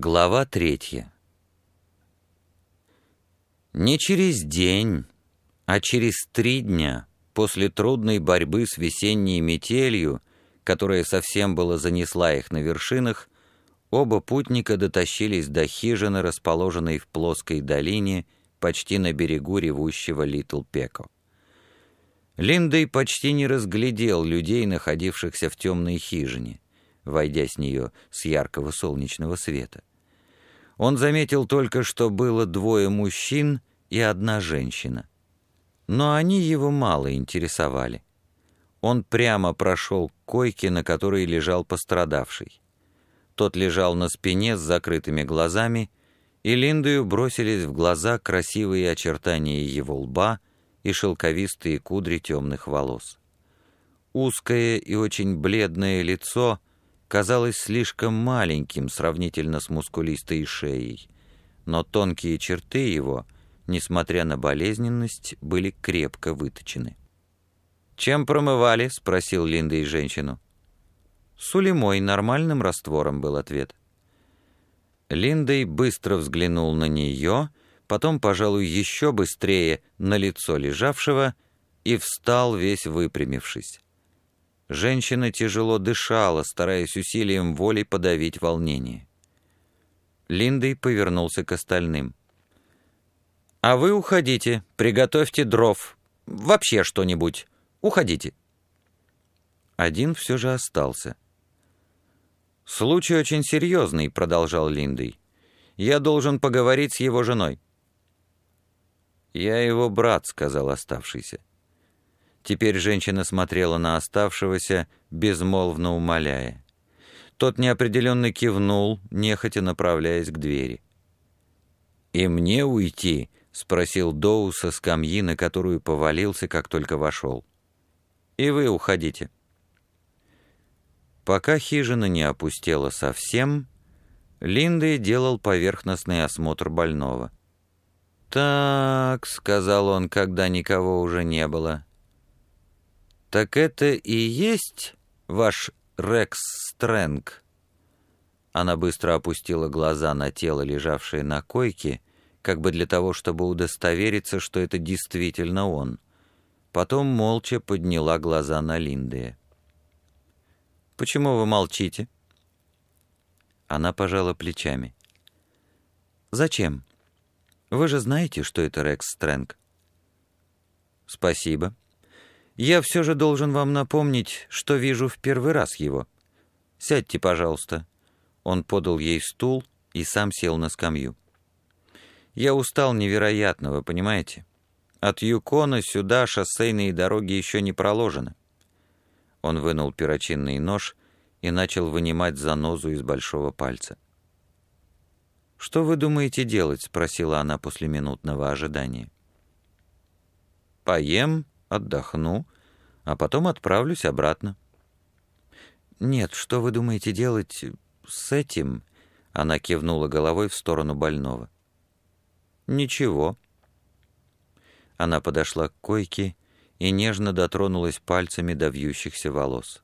Глава 3. Не через день, а через 3 дня после трудной борьбы с весенней метелью, которая совсем было занесла их на вершинах, оба путника дотащились до хижины, расположенной в плоской долине, почти на берегу ревущего Литл-Пеко. Линдей почти не разглядел людей, находившихся в темной хижине, войдя с нее с яркого солнечного света. Он заметил только, что было 2 мужчин и 1 женщина. Но они его мало интересовали. Он прямо прошел к койке, на которой лежал пострадавший. Тот лежал на спине с закрытыми глазами, и Линдею бросились в глаза красивые очертания его лба и шелковистые кудри темных волос. Узкое и очень бледное лицо казалось слишком маленьким сравнительно с мускулистой шеей, но тонкие черты его, несмотря на болезненность, были крепко выточены. «Чем промывали?» — спросил Линдей женщину. «Сулемой, нормальным раствором», — был ответ. Линдей быстро взглянул на нее, потом, пожалуй, еще быстрее на лицо лежавшего и встал, весь выпрямившись. Женщина тяжело дышала, стараясь усилием воли подавить волнение. Линдей повернулся к остальным. «А вы уходите, приготовьте дров, вообще что-нибудь. Уходите». Один все же остался. «Случай очень серьезный», — продолжал Линдей. «Я должен поговорить с его женой». «Я его брат», — сказал оставшийся. Теперь женщина смотрела на оставшегося, безмолвно умоляя. Тот неопределенно кивнул, нехотя направляясь к двери. «И мне уйти?» — спросил Доу со скамьи, на которую повалился, как только вошел. «И вы уходите». Пока хижина не опустела совсем, Линдей делал поверхностный осмотр больного. «Так», — сказал он, когда никого уже не было, — «так это и есть ваш Рекс Стрэнг?» Она быстро опустила глаза на тело, лежавшее на койке, как бы для того, чтобы удостовериться, что это действительно он. Потом молча подняла глаза на Линдея. «Почему вы молчите?» Она пожала плечами. «Зачем? Вы же знаете, что это Рекс Стрэнг». «Спасибо. Я все же должен вам напомнить, что вижу в первый раз его. Сядьте, пожалуйста». Он подал ей стул и сам сел на скамью. «Я устал невероятно, вы понимаете? От Юкона сюда шоссейные дороги еще не проложены». Он вынул перочинный нож и начал вынимать занозу из большого пальца. «Что вы думаете делать?» — спросила она после минутного ожидания. «Поем, отдохну, а потом отправлюсь обратно». «Нет, что вы думаете делать с этим?» — она кивнула головой в сторону больного. «Ничего». Она подошла к койке и нежно дотронулась пальцами до вьющихся волос.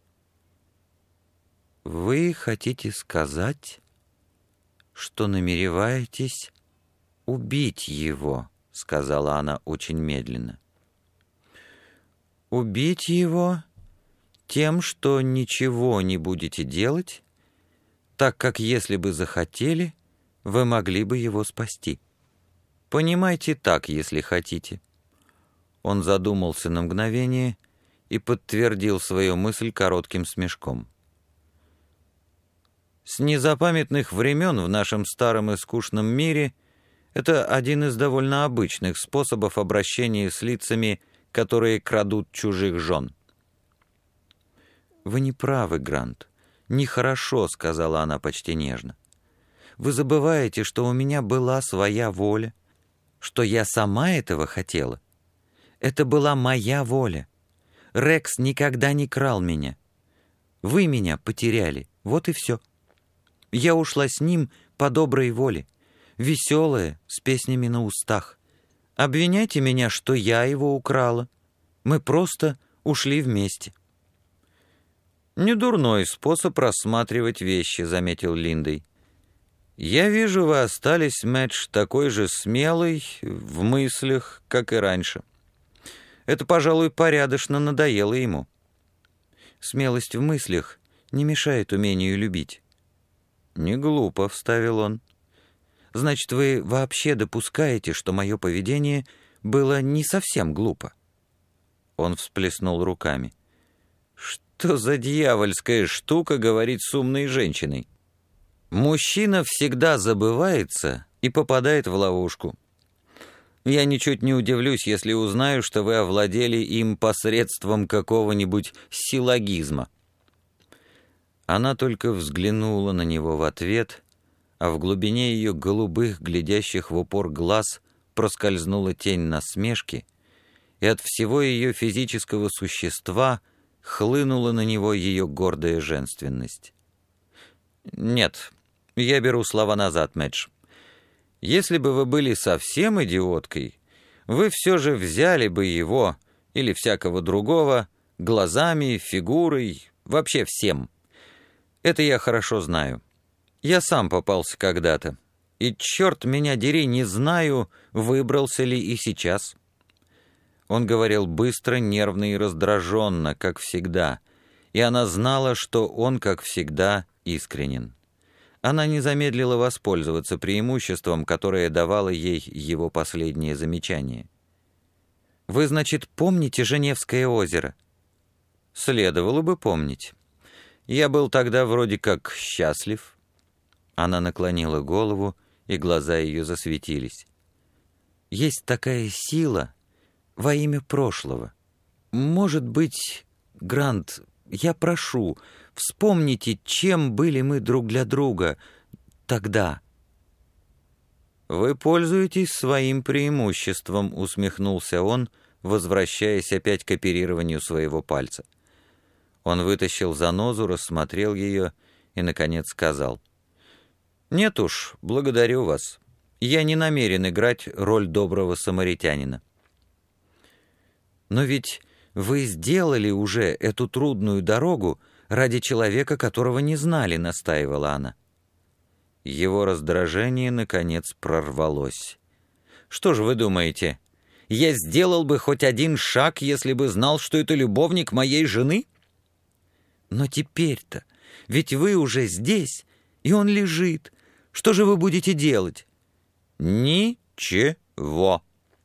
«Вы хотите сказать, что намереваетесь убить его?» — сказала она очень медленно. «Убить его тем, что ничего не будете делать, так как, если бы захотели, вы могли бы его спасти. Понимаете так, если хотите». Он задумался на мгновение и подтвердил свою мысль коротким смешком. «С незапамятных времен в нашем старом и скучном мире это один из довольно обычных способов обращения с лицами, которые крадут чужих жен». «Вы не правы, Грант. Нехорошо», — сказала она почти нежно. «Вы забываете, что у меня была своя воля, что я сама этого хотела. Это была моя воля. Рекс никогда не крал меня. Вы меня потеряли, вот и все. Я ушла с ним по доброй воле, веселая, с песнями на устах. Обвиняйте меня, что я его украла. Мы просто ушли вместе». «Недурной способ рассматривать вещи», — заметил Линдей. «Я вижу, вы остались, Мэдж, такой же смелый в мыслях, как и раньше. Это, пожалуй, порядочно надоело ему». «Смелость в мыслях не мешает умению любить». «Не глупо», — вставил он. «Значит, вы вообще допускаете, что мое поведение было не совсем глупо?» Он всплеснул руками. «Что за дьявольская штука говорить с умной женщиной? Мужчина всегда забывается и попадает в ловушку. Я ничуть не удивлюсь, если узнаю, что вы овладели им посредством какого-нибудь силлогизма». Она только взглянула на него в ответ, а в глубине ее голубых, глядящих в упор глаз проскользнула тень насмешки, и от всего ее физического существа хлынула на него ее гордая женственность. «Нет, я беру слова назад, Мэдж. Если бы вы были совсем идиоткой, вы все же взяли бы его, или всякого другого, глазами, фигурой, вообще всем. Это я хорошо знаю. Я сам попался когда-то, и, черт меня дери, не знаю, выбрался ли и сейчас». Он говорил быстро, нервно и раздраженно, как всегда, и она знала, что он, как всегда, искренен. Она не замедлила воспользоваться преимуществом, которое давало ей его последнее замечание. «Вы, значит, помните Женевское озеро?» «Следовало бы помнить. Я был тогда вроде как счастлив». Она наклонила голову, и глаза ее засветились. «Есть такая сила во имя прошлого. Может быть, Грант, я прошу, вспомните, чем были мы друг для друга тогда». «Вы пользуетесь своим преимуществом», — усмехнулся он, возвращаясь опять к оперированию своего пальца. Он вытащил занозу, рассмотрел ее и, наконец, сказал: «Нет уж, благодарю вас. Я не намерен играть роль доброго самаритянина». «Но ведь вы сделали уже эту трудную дорогу ради человека, которого не знали», — настаивала она. Его раздражение, наконец, прорвалось. «Что же вы думаете, я сделал бы хоть один шаг, если бы знал, что это любовник моей жены?» «Но теперь-то, ведь вы уже здесь, и он лежит. Что же вы будете делать?» «Ничего.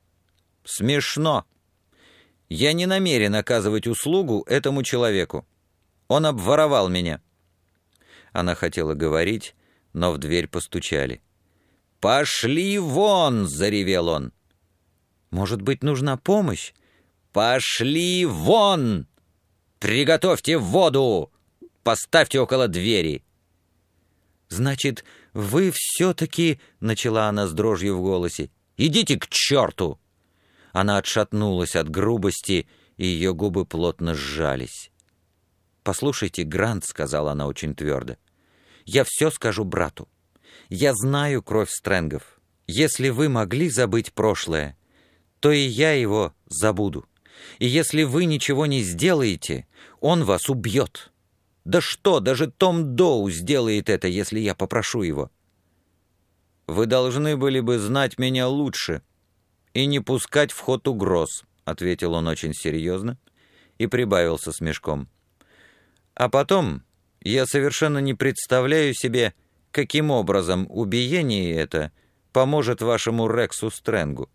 Смешно. Я не намерен оказывать услугу этому человеку. Он обворовал меня». Она хотела говорить, но в дверь постучали. «Пошли вон!» — заревел он. «Может быть, нужна помощь?» «Пошли вон! Приготовьте воду! Поставьте около двери!» «Значит, вы все-таки...» — начала она с дрожью в голосе. «Идите к черту!» Она отшатнулась от грубости, и ее губы плотно сжались. «Послушайте, Грант», — сказала она очень твердо, — «я все скажу брату. Я знаю кровь Стрэнгов. Если вы могли забыть прошлое, то и я его забуду. И если вы ничего не сделаете, он вас убьет. Да что, даже Том Доу сделает это, если я попрошу его». «Вы должны были бы знать меня лучше и не пускать в ход угроз», — ответил он очень серьезно и прибавил со смешком. «А потом я совершенно не представляю себе, каким образом убиение это поможет вашему Рексу Стрэнгу».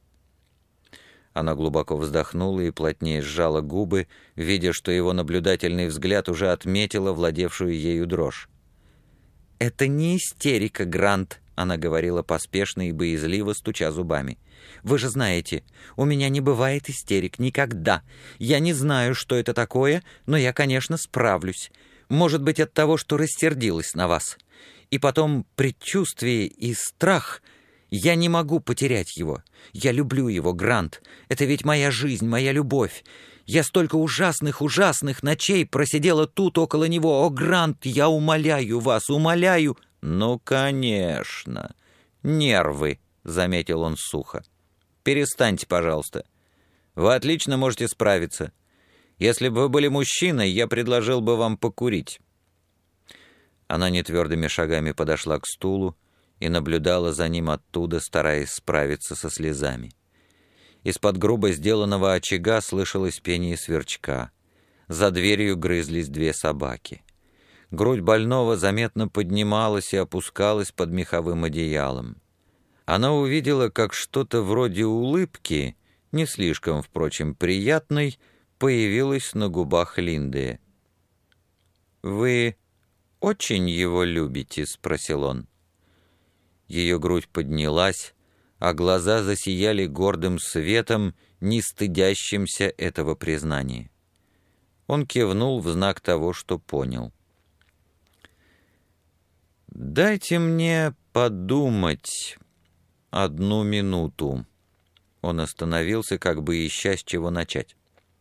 Она глубоко вздохнула и плотнее сжала губы, видя, что его наблюдательный взгляд уже отметила владевшую ею дрожь. «Это не истерика, Грант», — она говорила поспешно и боязливо, стуча зубами. «Вы же знаете, у меня не бывает истерик никогда. Я не знаю, что это такое, но я, конечно, справлюсь. Может быть, от того, что рассердилась на вас. И потом предчувствие и страх. Я не могу потерять его. Я люблю его, Грант. Это ведь моя жизнь, моя любовь. Я столько ужасных ночей просидела тут около него. О, Грант, я умоляю вас, умоляю». «Ну, конечно. Нервы», — заметил он сухо. «Перестаньте, пожалуйста. Вы отлично можете справиться. Если бы вы были мужчиной, я предложил бы вам покурить». Она нетвердыми шагами подошла к стулу и наблюдала за ним оттуда, стараясь справиться со слезами. Из-под грубо сделанного очага слышалось пение сверчка. За дверью грызлись две собаки. Грудь больного заметно поднималась и опускалась под меховым одеялом. Она увидела, как что-то вроде улыбки, не слишком, впрочем, приятной, появилось на губах Линды. «Вы очень его любите?» — спросил он. Ее грудь поднялась, а глаза засияли гордым светом, не стыдящимся этого признания. Он кивнул в знак того, что понял. «Дайте мне подумать 1 минуту». Он остановился, как бы ища, с чего начать.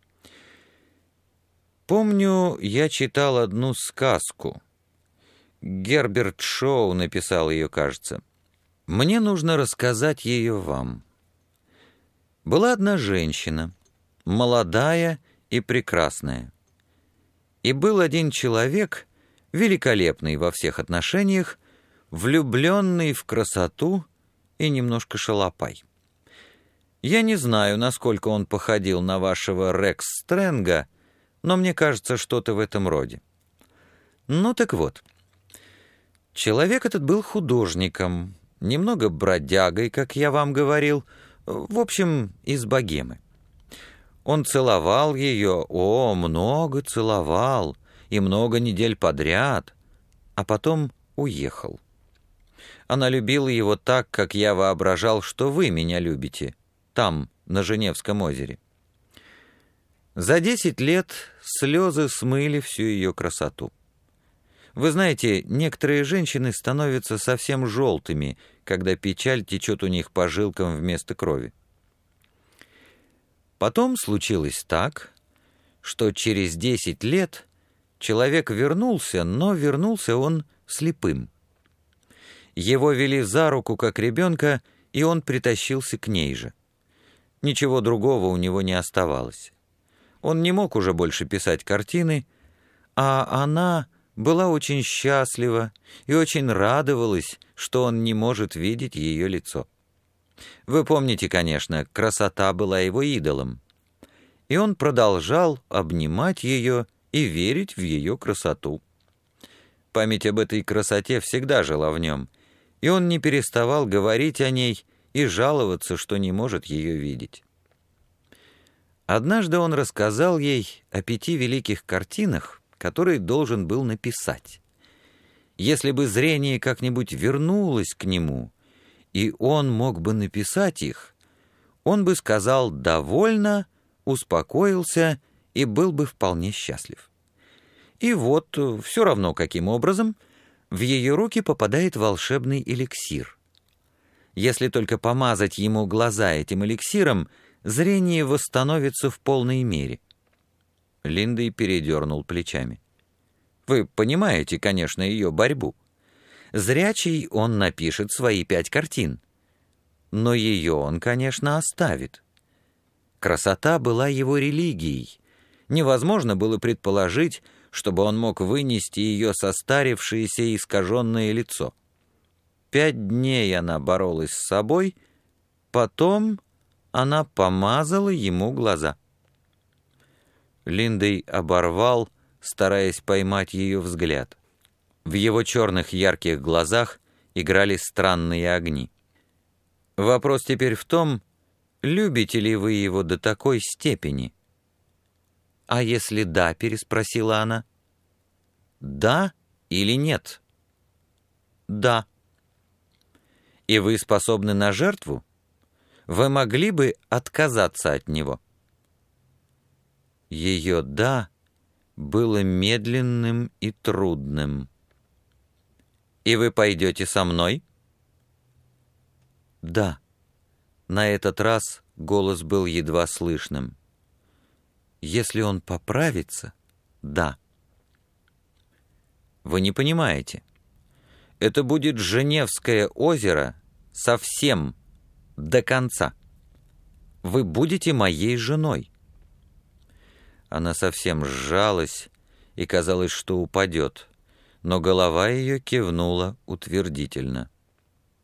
«Помню, я читал одну сказку. Герберт Шоу написал ее, кажется. Мне нужно рассказать ее вам. Была одна женщина, молодая и прекрасная. И был один человек, великолепный во всех отношениях, влюбленный в красоту и немножко шалопай. Я не знаю, насколько он походил на вашего Рекс Стрэнга, но мне кажется, что-то в этом роде. Ну так вот, человек этот был художником, немного бродягой, как я вам говорил, в общем, из богемы. Он целовал ее, много целовал, и много недель подряд, а потом уехал. Она любила его так, как я воображал, что вы меня любите, там, на Женевском озере. За 10 лет слезы смыли всю ее красоту. Вы знаете, некоторые женщины становятся совсем желтыми, когда печаль течет у них по жилкам вместо крови. Потом случилось так, что через 10 лет человек вернулся, но вернулся он слепым. Его вели за руку, как ребенка, и он притащился к ней же. Ничего другого у него не оставалось. Он не мог уже больше писать картины, а она была очень счастлива и очень радовалась, что он не может видеть ее лицо. Вы помните, конечно, красота была его идолом. И он продолжал обнимать ее и верить в ее красоту. Память об этой красоте всегда жила в нем, и он не переставал говорить о ней и жаловаться, что не может ее видеть. Однажды он рассказал ей о 5 великих картинах, которые должен был написать. Если бы зрение как-нибудь вернулось к нему, и он мог бы написать их, он бы сказал «довольно», успокоился и был бы вполне счастлив. И вот, все равно каким образом, в ее руки попадает волшебный эликсир. Если только помазать ему глаза этим эликсиром, зрение восстановится в полной мере. Линдей передернул плечами. Вы понимаете, конечно, ее борьбу. Зрячий он напишет свои 5 картин. Но ее он, конечно, оставит. Красота была его религией. Невозможно было предположить, чтобы он мог вынести ее состарившееся и искаженное лицо. 5 дней она боролась с собой, потом она помазала ему глаза. Линдей оборвал, стараясь поймать ее взгляд. В его черных ярких глазах играли странные огни. Вопрос теперь в том, любите ли вы его до такой степени? «А если да?» — переспросила она. «Да или нет?» «Да». «И вы способны на жертву? Вы могли бы отказаться от него?» Ее «да» было медленным и трудным. «И вы пойдете со мной?» «Да». На этот раз голос был едва слышным. «Если он поправится, да». «Вы не понимаете. Это будет Женевское озеро совсем, до конца. Вы будете моей женой». Она совсем сжалась и казалось, что упадет, но голова ее кивнула утвердительно.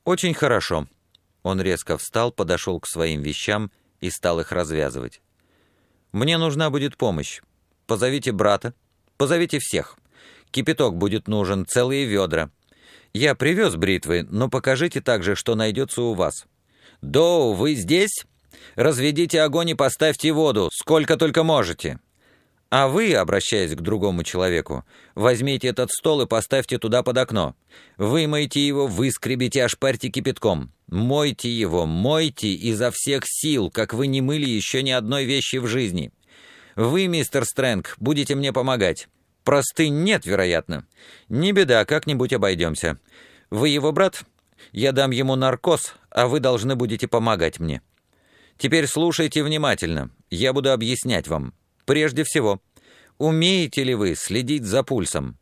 «Очень хорошо». Он резко встал, подошел к своим вещам и стал их развязывать. «Мне нужна будет помощь. Позовите брата, позовите всех. Кипяток будет нужен, целые ведра. Я привез бритвы, но покажите также, что найдется у вас. Доу, вы здесь? Разведите огонь и поставьте воду, сколько только можете. А вы, обращаясь к другому человеку, возьмите этот стол и поставьте туда под окно. Вымойте его, выскребите, ошпарьте кипятком. Мойте его, мойте изо всех сил, как вы не мыли еще ни одной вещи в жизни. Вы, мистер Стрэнг, будете мне помогать. Простынь нет, вероятно. Не беда, как-нибудь обойдемся. Вы его брат? Я дам ему наркоз, а вы должны будете помогать мне. Теперь слушайте внимательно, я буду объяснять вам. Прежде всего, умеете ли вы следить за пульсом?